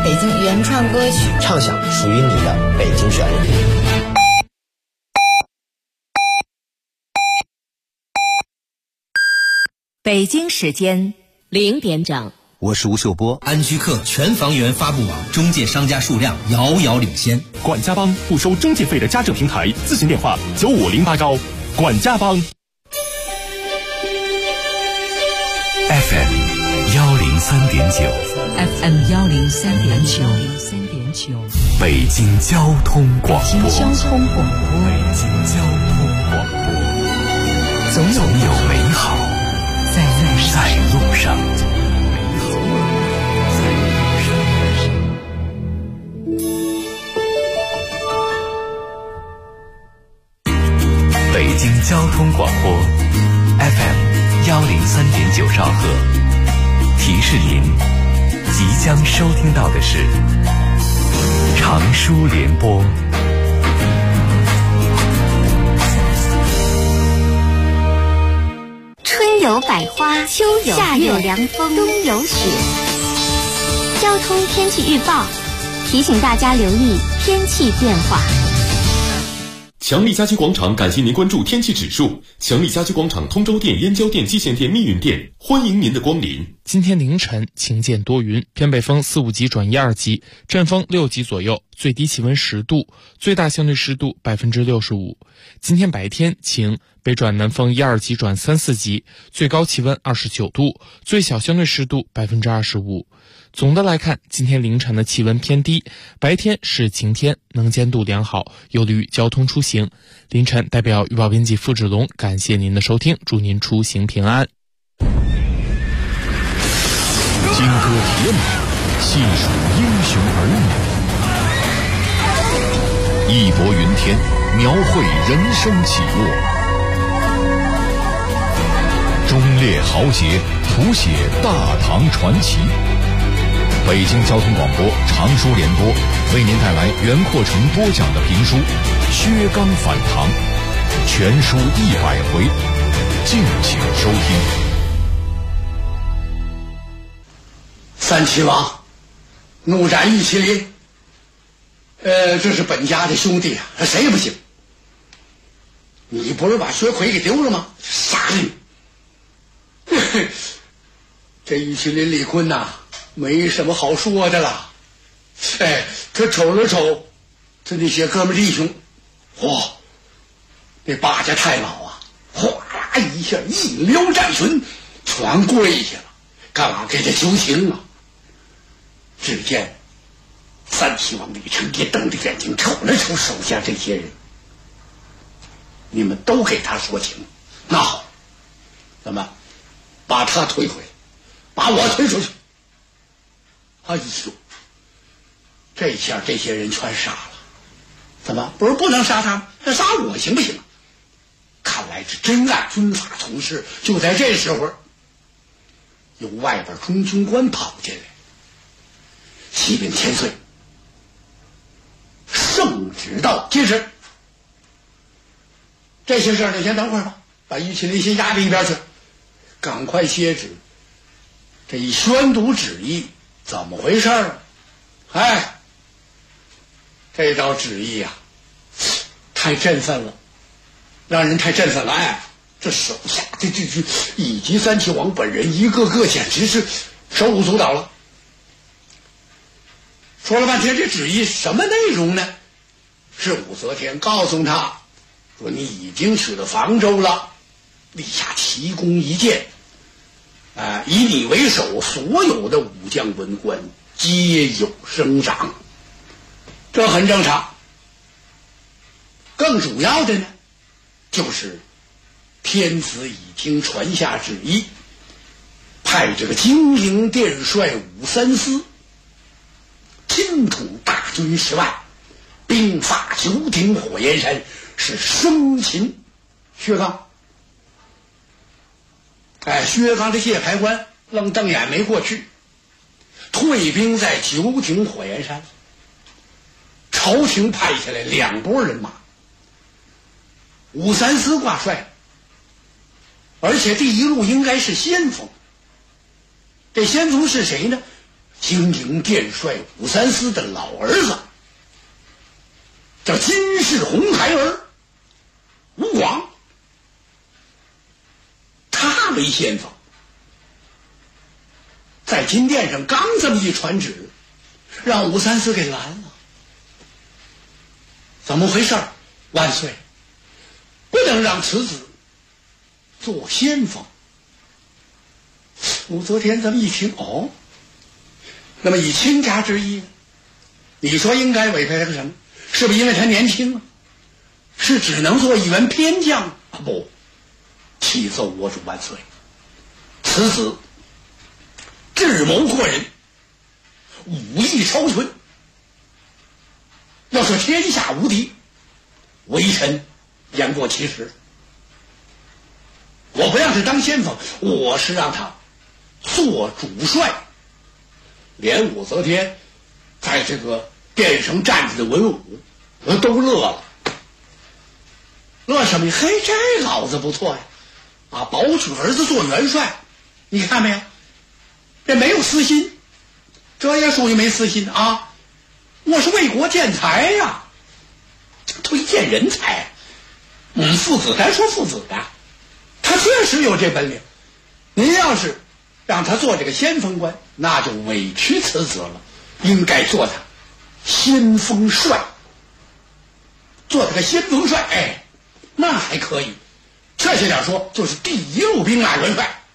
北京原创歌曲， 畅想属于你的北京旋律。 北京时间0点整， 我是吴秀波。 安居客全房源发布网中介商家数量遥遥领先。 管家帮不收中介费的家政平台，咨询电话9508高。管家帮。 FM 103.9 FM 103.9， 北京交通广播。 北京交通广播。总有美好在路上。北京交通广播 FM 103.9兆赫，提示您即将收听到的是长舒联播。 春有百花，秋有夏有凉风，冬有雪。交通天气预报提醒大家留意天气变化。 强力家居广场感谢您关注天气指数。强力家居广场通州店、燕郊店、蓟县店、密云店，欢迎您的光临。 今天凌晨晴见多云，偏北风4、5级转1、2级，阵风6级左右，最低气温10度，最大相对湿度65%。今天白天晴，北转南风1、2级转3、4级，最高气温29度，最小相对湿度25%。总的来看，今天凌晨的气温偏低，白天是晴天，能见度良好，有利于交通出行。凌晨代表预报编辑付志龙感谢您的收听，祝您出行平安。 金戈铁马，细数英雄儿女，义薄云天，描绘人生起落，忠烈豪杰，谱写大唐传奇。北京交通广播长舒联播为您带来袁阔成播讲的评书《薛刚反唐》，全书100回，敬请收听。 三齐王怒斩玉麒麟，这是本家的兄弟啊，谁也不行。你不是把薛奎给丢了吗？杀人！这玉麒麟李坤呐，没什么好说的了。可瞅了瞅他那些哥们弟兄，嚯，那八家太老啊，哗啦一下一撩战裙，全跪下了，干嘛给他求情啊？只见三齐王李成业瞪着眼睛瞅了瞅手下这些人，你们都给他说情，那好，咱们把他推回来，把我推出去。哎呦，这下这些人全杀了，怎么不是不能杀他吗？那杀我行不行？看来是真按军法从事。就在这时候，有外边中军官跑进来，启禀千岁，圣旨到，接旨。这些事儿你先等会儿吧，把玉麒麟先压在一边去，赶快歇旨。这一宣读旨意，怎么回事儿？这道旨意啊，太振奋了，让人太振奋了。这手下这以及三齐王本人一个个简直是手舞足蹈了。说了半天，这旨意什么内容呢？是武则天告诉他说，你已经取了房州了，立下奇功一件，以你为首，所有的武将文官皆有升赏，这很正常。更主要的呢，就是天子已经传下旨意，派这个金陵殿帅武三思亲统大军10万，兵发九鼎火焰山，是生擒薛刚。薛刚的谢牌官愣瞪眼没过去，退兵在九鼎火焰山。朝廷派下来2拨人马，武三思挂帅，而且第一路应该是先锋。这先锋是谁呢？ 经营殿帅武三思的老儿子，叫金世红孩儿吴广，他为先锋，在金殿上刚这么一传旨，让武三思给拦了。怎么回事？万岁，不能让此子做先锋。武则天这么一听，哦，那么以亲家之意，你说应该委派他什么？是不是因为他年轻啊？是只能做一员偏将啊？不，启奏我主万岁，此子智谋过人，武艺超群，要说天下无敌，微臣言过其实。我不让他当先锋，我是让他做主帅。连武则天在这个殿上站着的文武都乐了。乐什么？嘿，这老子不错呀！啊，保举儿子做元帅，你看没有？这没有私心，这也属于没私心啊！我是为国建才呀，推荐人才。父子，咱说父子的，他确实有这本领。您要是让他做这个先锋官，那就委屈此子了，应该做他先锋帅，做他个先锋帅，哎，那还可以。确切点说，就是第一路兵马元帅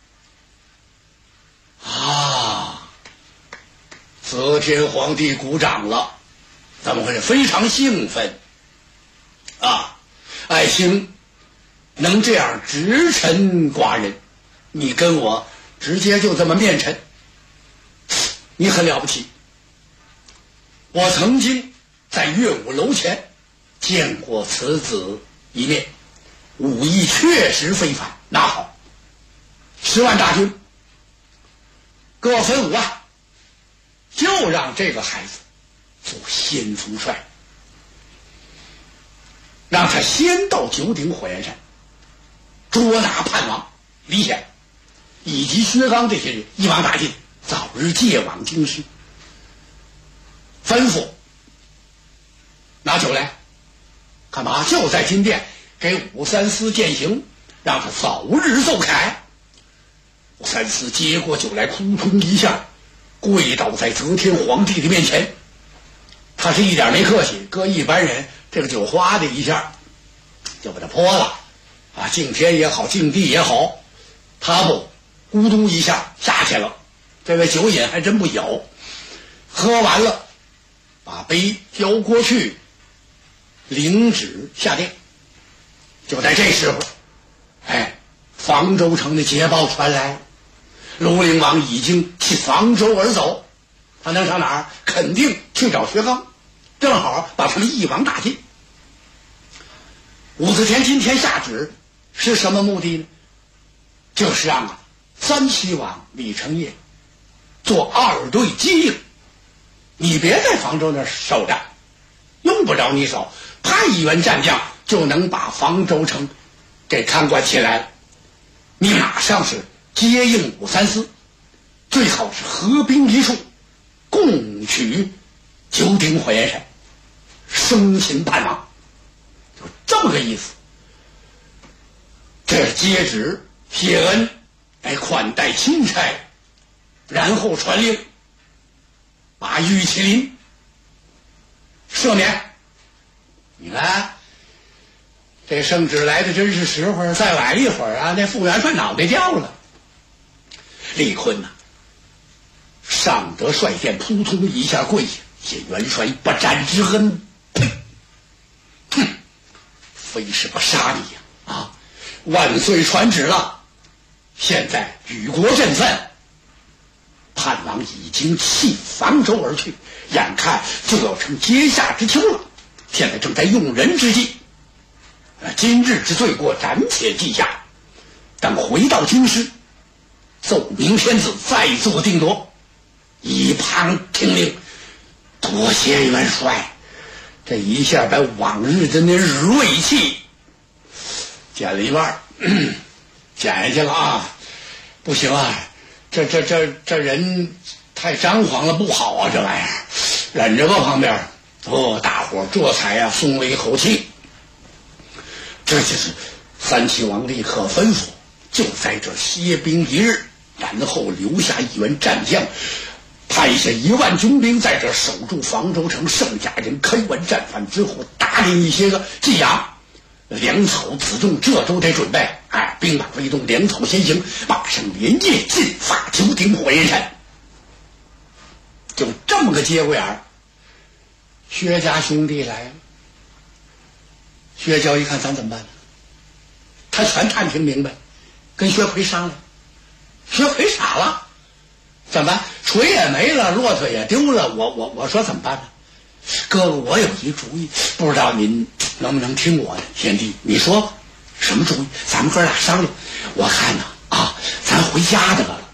啊！则天皇帝鼓掌了，怎么回事？非常兴奋啊！爱卿能这样直陈寡人，你跟我直接就这么面陈，你很了不起。我曾经在乐舞楼前见过此子一面，武艺确实非凡。那好，10万大军各分5万，就让这个孩子做先锋帅，让他先到九鼎火焰山捉拿叛王李显以及薛刚这些人，一网打尽，早日借往京师。吩咐拿酒来，干嘛？就在金殿给武三思饯行，让他早日奏凯。武三思接过酒来，扑通一下跪倒在则天皇帝的面前。他是一点没客气，搁一般人这个酒哗的一下就把他泼了啊！敬天也好，敬地也好，他不咕嘟一下下去了。这位酒瘾还真不小，喝完了把杯交过去，领旨下殿。就在这时候，房州城的捷报传来，庐陵王已经弃房州而走，他能上哪儿？肯定去找薛刚，正好把他们一网打尽。武则天今天下旨是什么目的呢？就是让三齐王李成业做2队接应，你别在房州那儿守着，用不着你守，派一员战将就能把房州城给看管起来了。你马上是接应武三思，最好是合兵一处，共取九鼎火焰山，生擒叛王，就这么个意思。这是接旨谢恩，款待钦差，然后传令把玉麒麟赦免。你看这圣旨来的真是时候，再晚一会儿啊，那副元帅脑袋掉了。李坤呐，上得帅殿，扑通一下跪下，谢元帅不战之恩。呸！哼，非是不杀你呀！啊，万岁传旨了，现在举国振奋，叛王已经弃房州而去，眼看就要成阶下之秋了，现在正在用人之际。今日之罪过暂且记下，等回到京师，奏明天子再做定夺。一旁听令，多谢元帅。这一下把往日的那锐气减了一半，减下去了啊！不行啊，这人太张狂了，不好啊，这玩意儿，忍着吧，旁边。大伙这才松了一口气。这就是三齐王立刻吩咐，就在这歇兵一日，然后留下1员战将，派下1万军兵在这守住房州城，剩下人开完战犯之后，打领一些个伎俩，粮草辎重这都得准备。兵马未动，粮草先行，马上连夜进发九鼎火焰山。就这么个节骨眼儿，薛家兄弟来了。薛娇一看咱怎么办呢？他全探听明白，跟薛奎商量。薛奎傻了，怎么办？锤也没了，骆驼也丢了，我说怎么办呢？哥哥，我有一主意，不知道您能不能听我的？贤弟，你说什么主意？咱们哥俩商量。我看呢咱回家得了。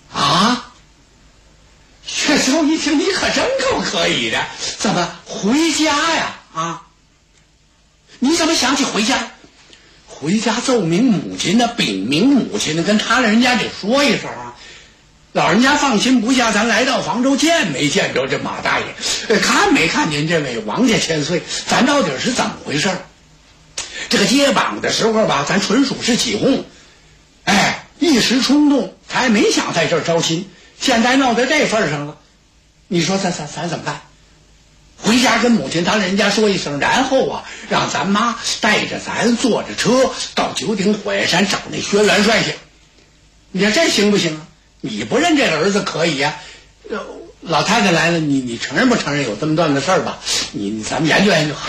薛娇一听，你可真够可以的，怎么回家呀？你怎么想起回家？回家奏明母亲呢，禀明母亲呢，跟他人家得说一声啊。老人家放心不下，咱来到房州见没见着这马大爷，看没看见这位王家千岁，咱到底是怎么回事？这个接榜的时候吧，咱纯属是起哄，一时冲动，他也没想在这儿招亲，现在闹到这份上了，你说咱怎么办？回家跟母亲他人家说一声，然后让咱妈带着咱坐着车到九鼎火焰山找那薛元帅去。你说这行不行啊？你不认这儿子可以呀，老太太来了，你承认不承认有这么段的事儿吧？咱们研究研究。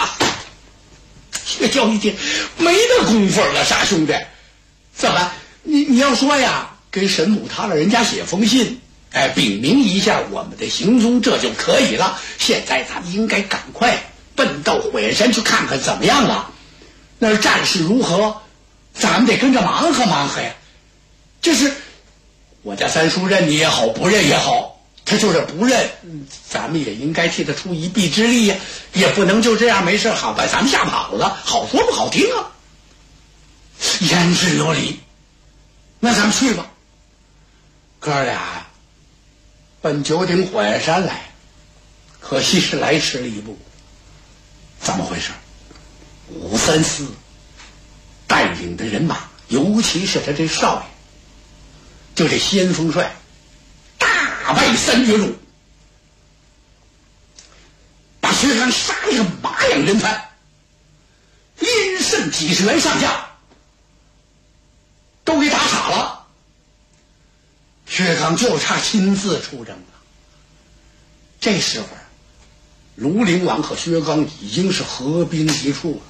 薛娇一听没那功夫了，傻兄弟，怎么你要说呀，给沈母他老人家写封信，禀明一下我们的行踪，这就可以了。现在咱们应该赶快奔到火焰山去看看怎么样了，那儿战事如何，咱们得跟着忙活忙活呀。这是我家三叔认你也好，不认也好，他就是不认，咱们也应该替他出一臂之力呀，也不能就这样没事好把咱们吓跑了，好说不好听啊。言之有理，那咱们去吧。哥俩奔九鼎火焰山来，可惜是来迟了一步。怎么回事？武三思带领的人马，尤其是他这少爷，就这先锋帅，大败三绝路，把薛刚杀了个马仰人翻，连胜几十员上将都给打傻了。薛刚就差亲自出征了。这时候庐陵王和薛刚已经是合兵一处了。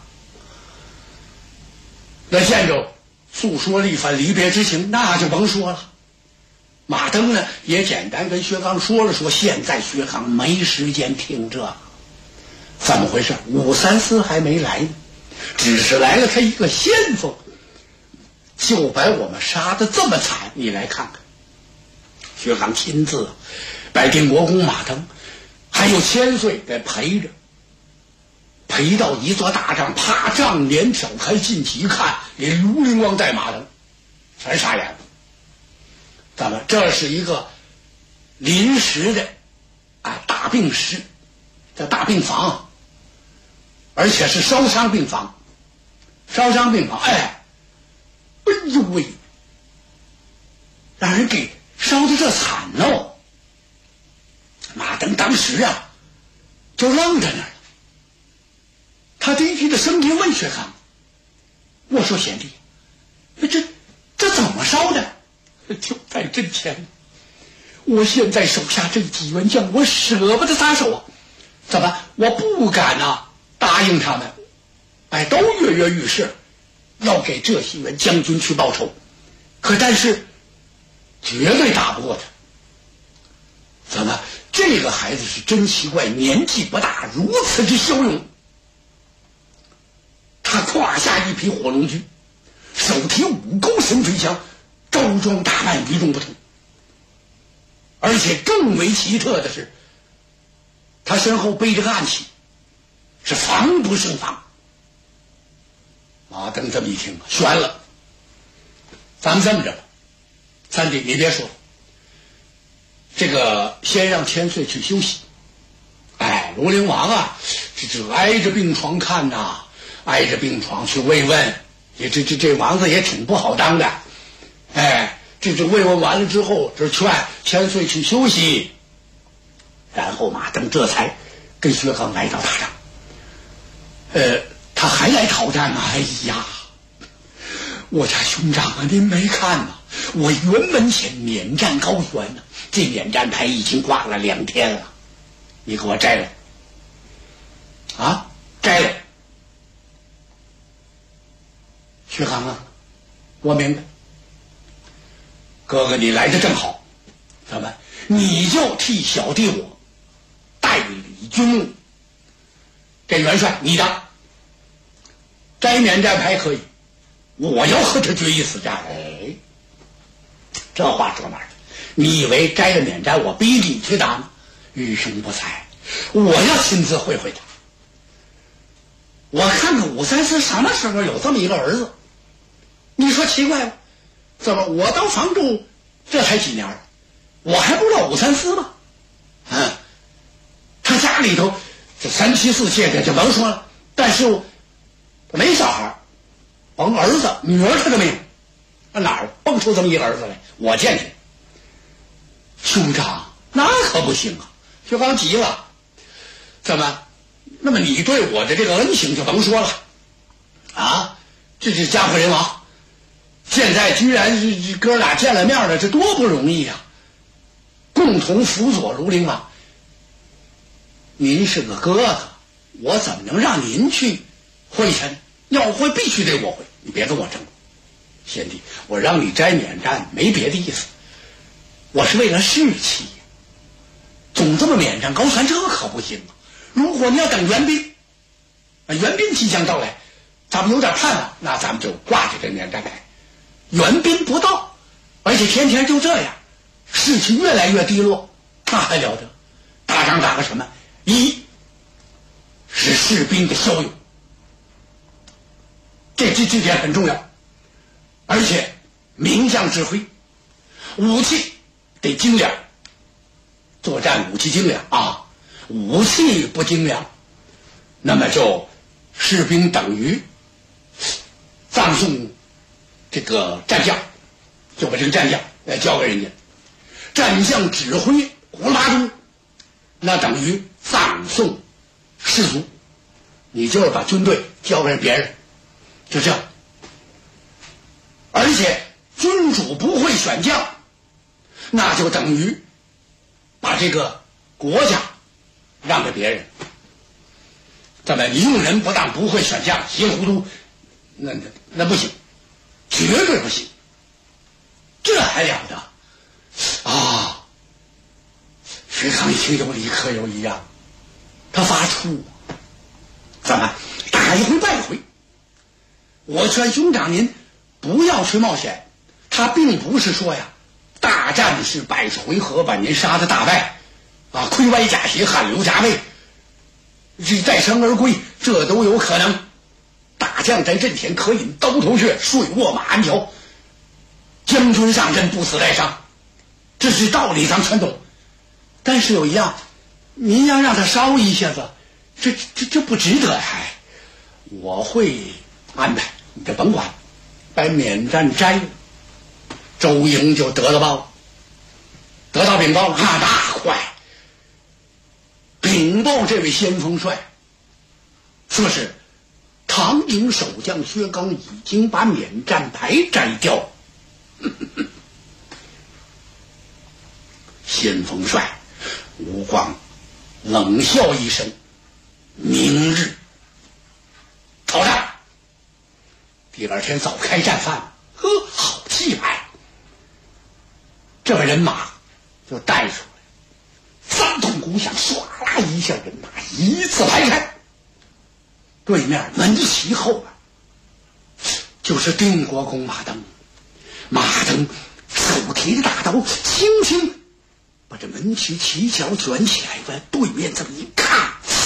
那见着诉说了一番离别之情，那就甭说了。马登呢也简单跟薛刚说了说，现在薛刚没时间听这个。怎么回事？武三思还没来呢，只是来了他一个先锋，就把我们杀得这么惨，你来看看。薛刚亲自把定国公马腾还有千岁给陪着，陪到一座大帐，啪，帐帘挑开进去一看，连庐陵王带马腾全傻眼了。咱们这是一个临时的大病室，叫大病房，而且是烧伤病房。烧伤病房，哎呦喂，让人给烧得这惨哦！马登当时就愣在那儿了。他低低的声音问薛刚：“我说贤弟，这怎么烧的？”就在阵前，我现在手下这几员将，我舍不得撒手啊！怎么我不敢答应他们？都跃跃欲试，要给这些员将军去报仇，但是绝对打不过他。怎么这个孩子是真奇怪，年纪不大，如此之骁勇。他胯下一匹火龙驹，手提5钩神飞枪，周装打扮与众不同。而且更为奇特的是，他身后背着个暗器，是防不胜防。马登这么一听，悬了。咱们这么着吧，三弟你别说， 这个先让千岁去休息。哎，庐陵王啊，这挨着病床看呐，挨着病床去慰问，这王子也挺不好当的。哎，这慰问完了之后，这劝千岁去休息，然后马登这才跟薛刚来到大帐。他还来讨战吗？哎呀，我家兄长啊，您没看吗？我辕门前免战高悬呢，这免战牌已经挂了2天了，你给我摘了啊！摘了。薛刚啊，我明白，哥哥你来的正好，怎么你就替小弟我代理军务，这元帅你的摘免战牌可以，我要和他决一死战。哎，这话说哪儿？你以为摘了免战我逼你去打吗？愚兄不才，我要亲自会会他。我看看534什么时候有这么一个儿子？你说奇怪了，怎么我当房主这才几年，我还不知道534吗？他家里头这3妻4妾的就甭说了，但是没小孩，甭儿子女儿他都没有，哪儿蹦出这么一个儿子来？我见去。兄长，那可不行啊！薛刚急了，怎么？那么你对我的这个恩情就甭说了啊！这是家破人亡，现在居然哥俩见了面了，这多不容易啊！共同辅佐庐陵王，您是个哥哥，我怎么能让您去会去呢？要会必须得我会，你别跟我争。贤弟，我让你摘免战没别的意思，我是为了士气，总这么免战高悬，这可不行啊！如果你要等援兵，援兵即将到来，咱们有点盼望，那咱们就挂着这免战牌。援兵不到，而且天天就这样，士气越来越低落，那还了得？打仗打个什么？一是士兵的骁勇，这点很重要，而且名将指挥，武器得精良，作战武器精良啊。武器不精良，那么就士兵等于葬送这个战将，就把这个战将交给人家。战将指挥胡了八都，那等于葬送士卒，你就是把军队交给别人，就这样。而且君主不会选将，那就等于把这个国家让给别人。咱们用人不当，不会选将，稀里糊涂，那不行，绝对不行。这还了得啊！薛刚一听有理可有一样，他发怵，怎么打一回败一回？我劝兄长您不要去冒险。他并不是说呀，大战是100回合把您杀的大败啊，盔歪甲斜，汗流浃背，这再生而归，这都有可能。大将在阵前可饮刀头血，睡卧马鞍条。将军上阵，不死带伤，这是道理，咱全懂。但是有一样，您要让他烧一下子，这不值得呀。我会安排，你就甭管，把免战摘了，周营就得到报了，得到禀报了，那快！禀报这位先锋帅，说是唐营守将薛刚已经把免战牌摘掉了。先锋帅吴光冷笑一声，明日讨战。第二天早开战饭，呵，好气派！这个人马就带出来，3通鼓响，唰啦一下，人马一字排开。对面门旗后边就是定国公马登。马登手提着大刀，轻轻把这门旗旗角卷起来，往对面这么一看，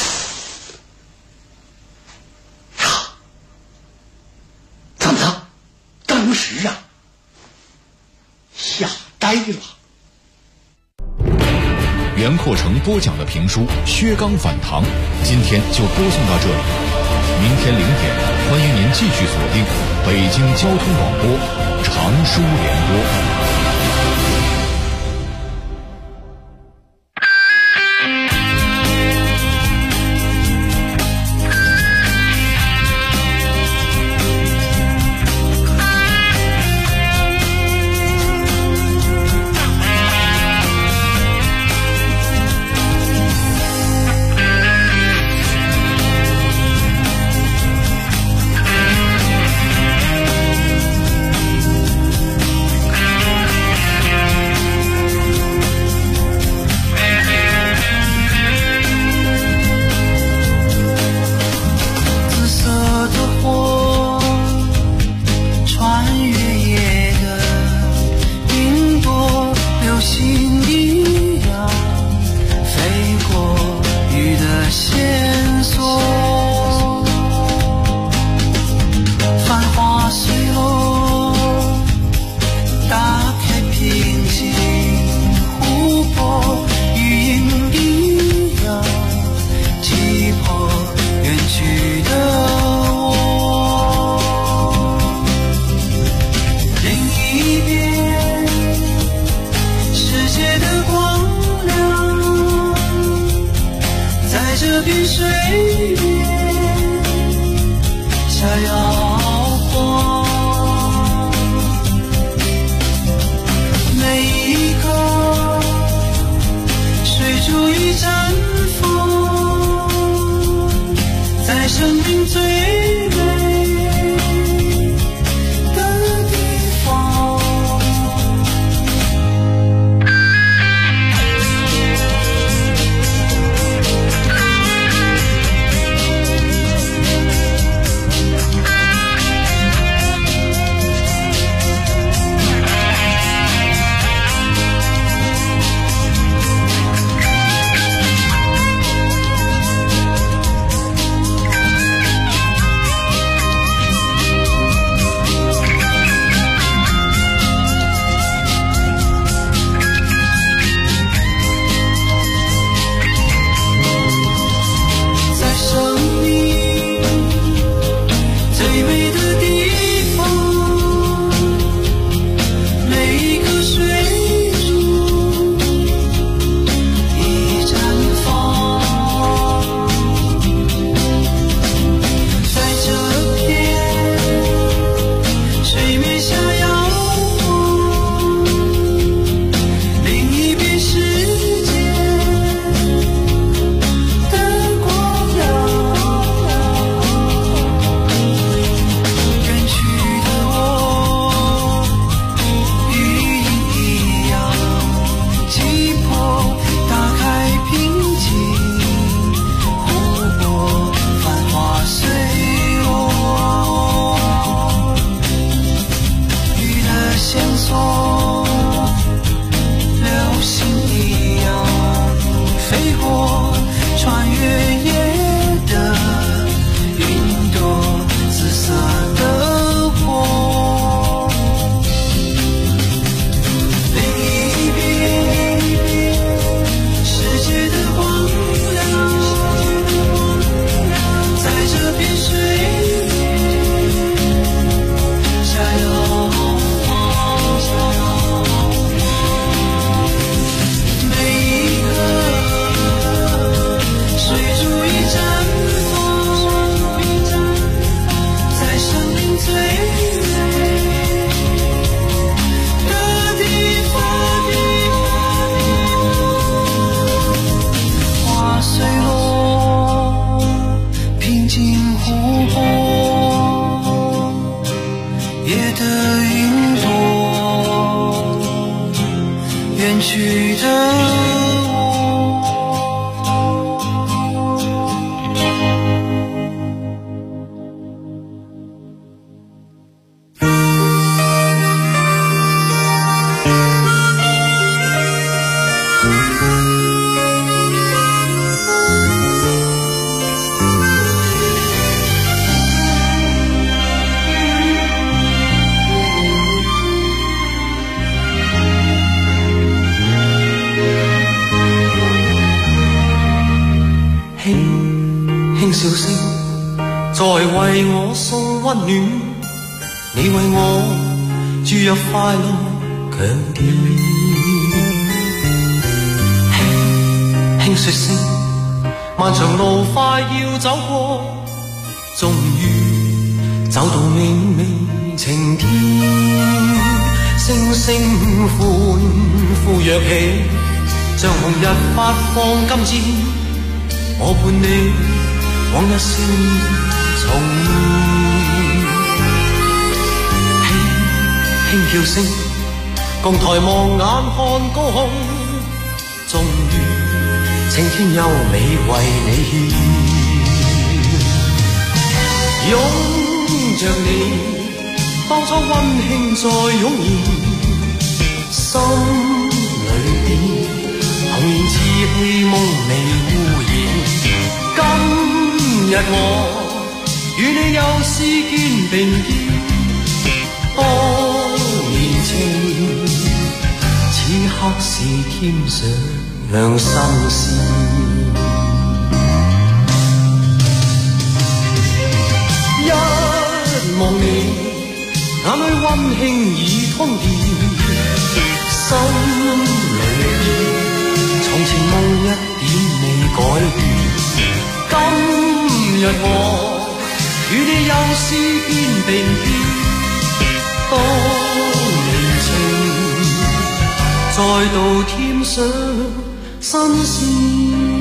呀，怎么了？当时啊，吓呆了。 袁阔成播讲的评书《薛刚反唐》，今天就播送到这里。明天0点，欢迎您继续锁定北京交通广播常书联播。 水煮鱼輕輕笑聲在為我送溫暖，你為我注入快樂強電，輕輕說聲漫長路快要走過，終於走到明媚晴天，聲聲歡呼躍起，像紅日發放金箭，我伴你往日少年重現，輕輕叫聲共抬望眼看高空，終於青天優美為你獻，擁着你當初溫馨再湧現，心裏邊童年稚氣夢未污染，今日我與你又是肩並肩，當年情此刻是添上新鮮，一望你眼裏溫馨已通電，心裏邊從前夢一點未改變，今日我與你又是肩並肩，當年情再度添上新鮮。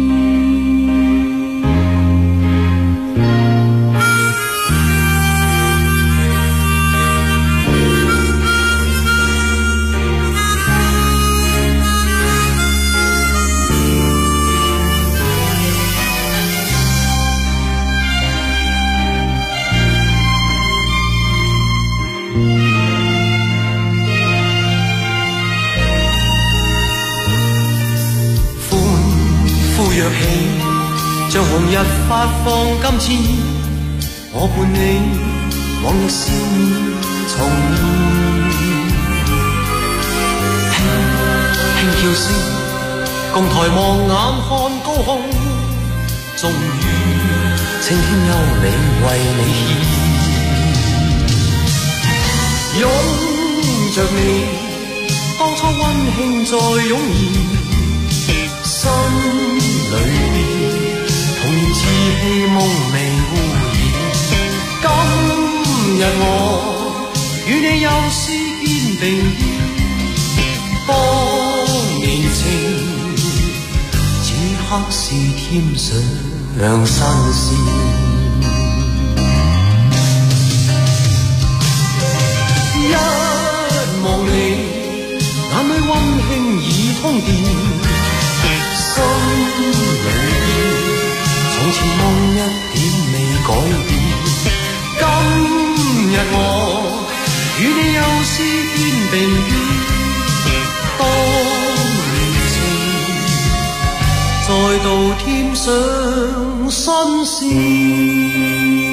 像紅日發放金箭，我伴你往日少年重現，輕輕叫聲共抬望眼看高空，終於青天優美為你獻，擁着你當初溫馨再湧現，心裏邊童年稚氣夢未污染，今日我與你又是肩並肩，當年情此刻是添上新鮮，一望你眼裏溫馨已通電，心裏邊從前夢一點未改變，今日我與你又是肩並肩，當年情再度添上新鮮。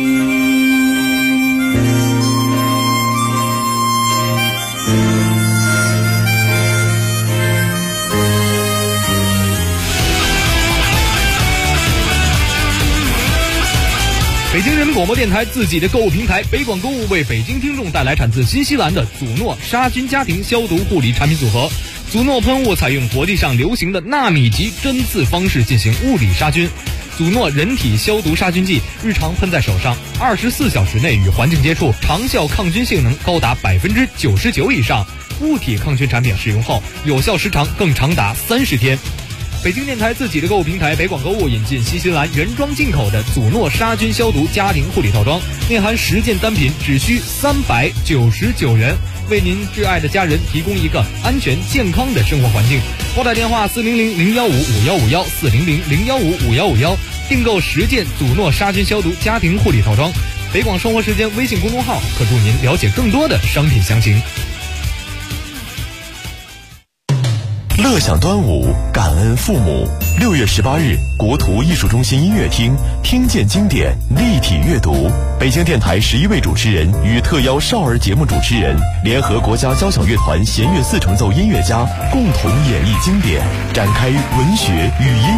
北京人民广播电台自己的购物平台北广购物为北京听众带来产自新西兰的祖诺杀菌家庭消毒护理产品组合。祖诺喷雾采用国际上流行的纳米级针刺方式进行物理杀菌。祖诺人体消毒杀菌剂日常喷在手上，24小时内与环境接触，长效抗菌性能高达99%以上。物体抗菌产品使用后，有效时长更长达30天。北京电台自己的购物平台北广购物引进新西兰原装进口的祖诺杀菌消毒家庭护理套装，内含10件单品，只需399元，为您挚爱的家人提供一个安全健康的生活环境。拨打电话400-015-5151 400-015-5151，订购10件祖诺杀菌消毒家庭护理套装。北广生活时间微信公众号可助您了解更多的商品详情。 乐享端午，感恩父母。6月18日，国图艺术中心音乐厅，听见经典，立体阅读。北京电台11位主持人与特邀少儿节目主持人，联合国家交响乐团弦乐4重奏音乐家，共同演绎经典，展开文学、语音